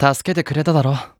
助けてくれただろ。